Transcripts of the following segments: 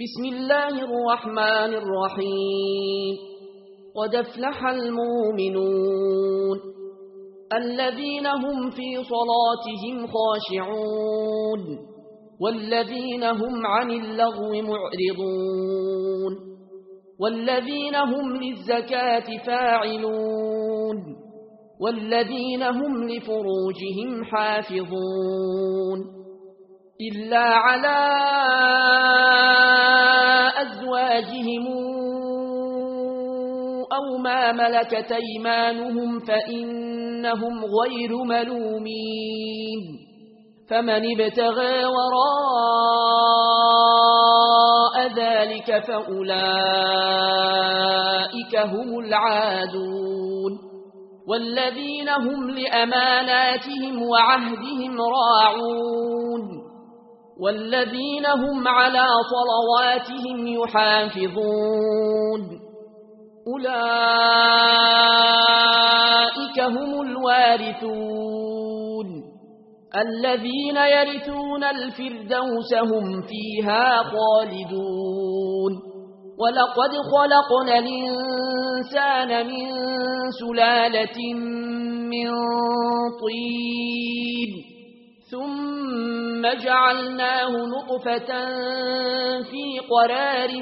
بسم الله الرحمن الرحيم. قد افلح المؤمنون الذين هم في صلاتهم خاشعون والذين هم عن اللغو معرضون والذين هم للزكاة فاعلون والذين هم لفروجهم حافظون إلا على أزواجهم أو ما ملكت أيمانهم فإنهم غير ملومين فمن ابتغى وراء ذلك فأولئك هم العادون والذين هم لأماناتهم وعهدهم راعون والذين هم على صلواتهم يحافظون أولئك هم الوارثون الذين يرثون الفردوس هم فيها خالدون ولقد خلقنا الإنسان من سلالة من طين ثم جعلناه نطفة في قرار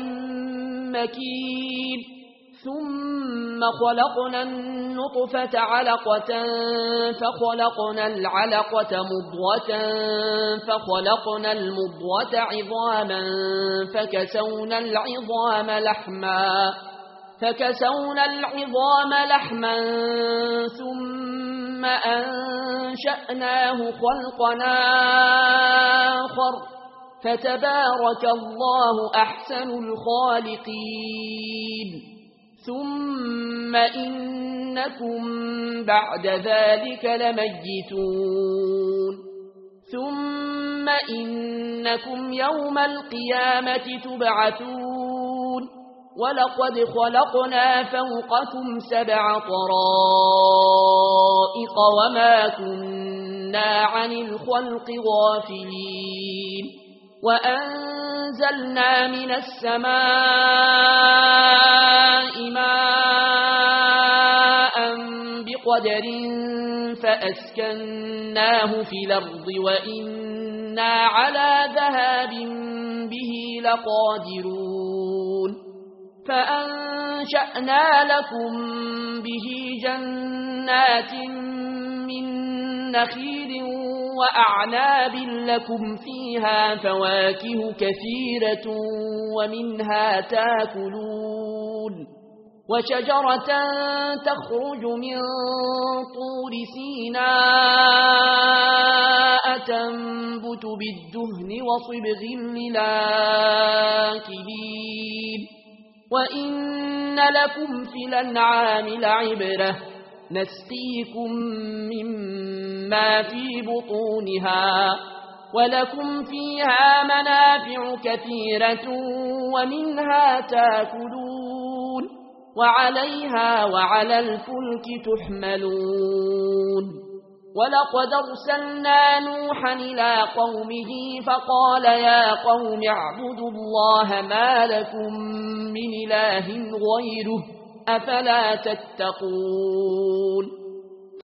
مكين ثم خلقنا النطفة علقة فخلقنا العلقة مضغة فخلقنا المضغة عظاما فكسونا العظام لحما ثم أنشأناه خلقا آخر فتبارك الله أحسن الخالقين ثم إنكم بعد ذلك لميتون ثم إنكم يوم القيامة تبعثون ولقد خلقنا فوقكم 7 طرائق وما كنا عن الخلق غافلين وأنزلنا من السماء ماء بقدر فأسكناه في الأرض وإنا على ذهاب به لقادرون فأنشأنا لكم به جنات من نخيل وأعناب لكم فيها فواكه كثيرة ومنها تاكلون وشجرة تخرج من طور سيناء تنبت بالدهن وصبغ للآكلين وإن لكم في الأنعام لعبرة نسقيكم مما في بطونها ولكم فيها منافع كثيرة ومنها تاكلون وعليها وعلى الفلك تحملون ولقد أرسلنا نوحا إلى قومه فقال يا قوم اعبدوا الله ما لكم من إله غيره أفلا تتقون